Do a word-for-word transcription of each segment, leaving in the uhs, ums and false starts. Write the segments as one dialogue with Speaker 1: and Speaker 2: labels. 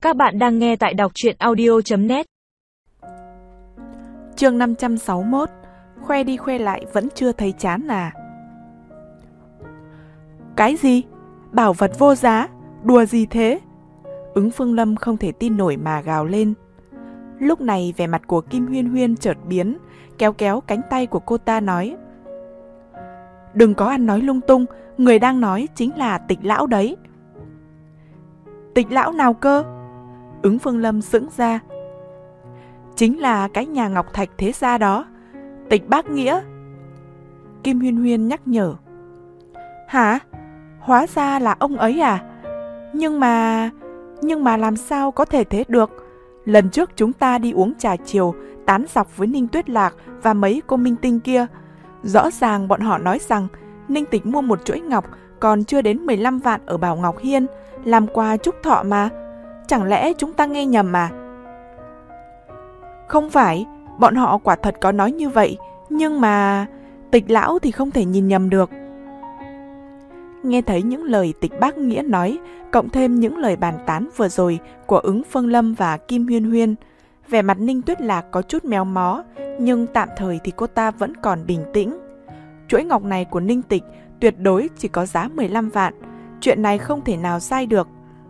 Speaker 1: Các bạn đang nghe tại đọc truyện audio chấm net.
Speaker 2: Chương năm trăm sáu mươi mốt. Khoe đi khoe lại vẫn chưa thấy chán à? Cái gì? Bảo vật vô giá? Đùa gì thế? Ứng Phương Lâm không thể tin nổi mà gào lên. Lúc này vẻ mặt của Kim Huyên Huyên chợt biến, kéo kéo cánh tay của cô ta nói: Đừng có ăn nói lung tung, người đang nói chính là Tịch lão đấy. Tịch lão nào cơ? Ứng Phương Lâm sững ra. Chính là cái nhà Ngọc Thạch thế gia đó, Tịch Bác Nghĩa. Kim Huyên Huyên nhắc nhở. Hả? Hóa ra là ông ấy à? Nhưng mà... Nhưng mà làm sao có thể thế được? Lần trước chúng ta đi uống trà chiều, tán dọc với Ninh Tuyết Lạc và mấy cô minh tinh kia. Rõ ràng bọn họ nói rằng Ninh Tịch mua một chuỗi ngọc còn chưa đến mười lăm vạn ở Bảo Ngọc Hiên, làm quà chúc thọ mà. Chẳng lẽ chúng ta nghe nhầm à? Không phải, bọn họ quả thật có nói như vậy, nhưng mà... Tịch lão thì không thể nhìn nhầm được. Nghe thấy những lời Tịch Bác Nghĩa nói, cộng thêm những lời bàn tán vừa rồi của Ứng Phương Lâm và Kim Huyên Huyên, vẻ mặt Ninh Tuyết Lạc có chút méo mó, nhưng tạm thời thì cô ta vẫn còn bình tĩnh. Chuỗi ngọc này của Ninh Tịch tuyệt đối chỉ có giá mười lăm vạn, chuyện này không thể nào sai được.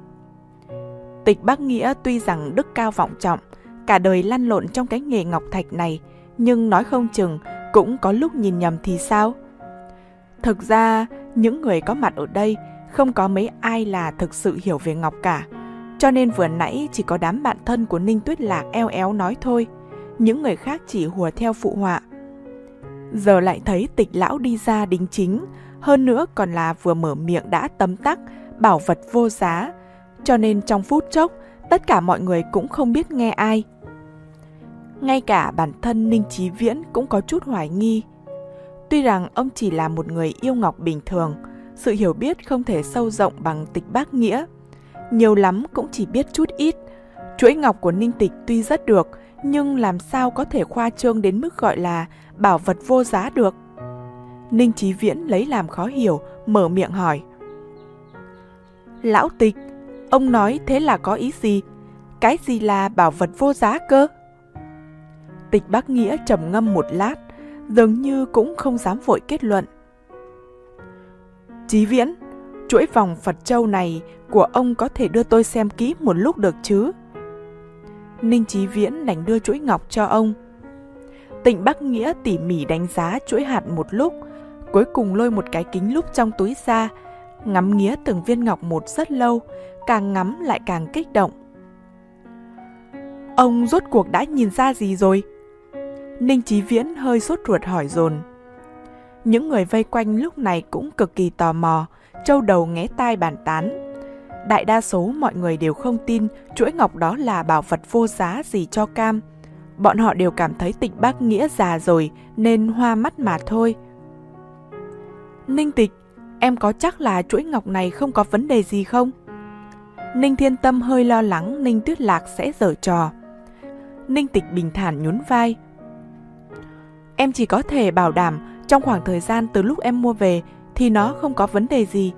Speaker 2: Tịch Bác Nghĩa tuy rằng đức cao vọng trọng, cả đời lăn lộn trong cái nghề ngọc thạch này, nhưng nói không chừng cũng có lúc nhìn nhầm thì sao? Thực ra, những người có mặt ở đây không có mấy ai là thực sự hiểu về ngọc cả, cho nên vừa nãy chỉ có đám bạn thân của Ninh Tuyết Lạc eo éo nói thôi, những người khác chỉ hùa theo phụ họa. Giờ lại thấy Tịch lão đi ra đính chính, hơn nữa còn là vừa mở miệng đã tấm tắc bảo vật vô giá, cho nên trong phút chốc tất cả mọi người cũng không biết nghe ai. Ngay cả bản thân Ninh Chí Viễn cũng có chút hoài nghi. Tuy rằng ông chỉ là một người yêu ngọc bình thường, sự hiểu biết không thể sâu rộng bằng Tịch Bác Nghĩa, nhiều lắm cũng chỉ biết chút ít. Chuỗi ngọc của Ninh Tịch tuy rất được, nhưng làm sao có thể khoa trương đến mức gọi là bảo vật vô giá được? Ninh Chí Viễn lấy làm khó hiểu, mở miệng hỏi. Lão Tịch, ông nói thế là có ý gì? Cái gì là bảo vật vô giá cơ? Tịch Bác Nghĩa trầm ngâm một lát, dường như cũng không dám vội kết luận. Chí Viễn, chuỗi vòng Phật Châu này của ông có thể đưa tôi xem kỹ một lúc được chứ? Ninh Chí Viễn đành đưa chuỗi ngọc cho ông. Tịch Bác Nghĩa tỉ mỉ đánh giá chuỗi hạt một lúc, cuối cùng lôi một cái kính lúp trong túi ra, ngắm nghía từng viên ngọc một rất lâu, càng ngắm lại càng kích động. Ông rốt cuộc đã nhìn ra gì rồi? Ninh Chí Viễn hơi sốt ruột hỏi dồn. Những người vây quanh lúc này cũng cực kỳ tò mò, trâu đầu nghé tai bàn tán. Đại đa số mọi người đều không tin chuỗi ngọc đó là bảo vật vô giá gì cho cam. Bọn họ đều cảm thấy Tịch Bác Nghĩa già rồi nên hoa mắt mà thôi. Ninh Tịch, em có chắc là chuỗi ngọc này không có vấn đề gì không? Ninh Thiên Tâm hơi lo lắng Ninh Tuyết Lạc sẽ giở trò. Ninh Tịch bình thản nhún vai. Em chỉ có thể bảo đảm trong khoảng thời gian từ lúc em mua về thì nó không có vấn đề gì.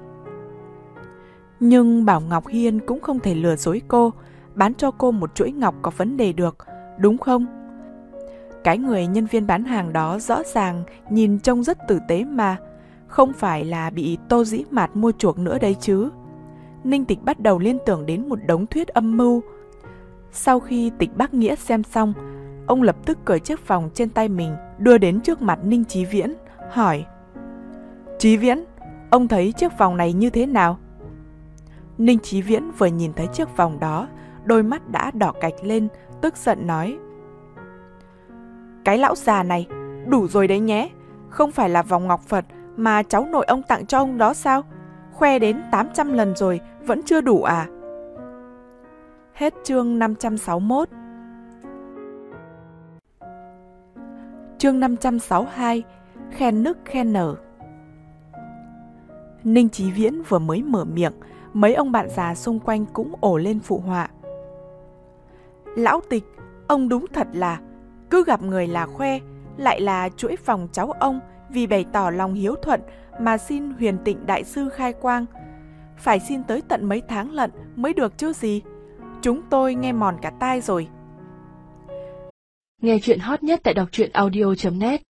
Speaker 2: Nhưng Bảo Ngọc Hiên cũng không thể lừa dối cô, bán cho cô một chuỗi ngọc có vấn đề được, đúng không? Cái người nhân viên bán hàng đó rõ ràng nhìn trông rất tử tế mà, không phải là bị Tô Dĩ Mạt mua chuộc nữa đấy chứ. Ninh Tịch bắt đầu liên tưởng đến một đống thuyết âm mưu. Sau khi Tịch Bác Nghĩa xem xong, ông lập tức cởi chiếc vòng trên tay mình đưa đến trước mặt Ninh Chí Viễn, hỏi. Chí Viễn, ông thấy chiếc vòng này như thế nào? Ninh Chí Viễn vừa nhìn thấy chiếc vòng đó, đôi mắt đã đỏ cạch lên, tức giận nói. Cái lão già này, đủ rồi đấy nhé, không phải là vòng ngọc Phật mà cháu nội ông tặng cho ông đó sao? Khoe đến tám trăm lần rồi, vẫn chưa đủ à? Hết chương năm trăm sáu mươi mốt. Chương năm trăm sáu mươi hai. Khen nức khen nở. Ninh Chí Viễn vừa mới mở miệng, mấy ông bạn già xung quanh cũng ồ lên phụ họa. Lão Tịch, ông đúng thật là cứ gặp người là khoe, lại là chuỗi vòng cháu ông vì bày tỏ lòng hiếu thuận mà xin Huyền Tịnh đại sư khai quang. Phải xin tới tận mấy tháng lận mới được chứ gì. chúng tôi nghe mòn cả tai rồi.
Speaker 3: Nghe chuyện hot nhất tại đọc truyện audio chấm net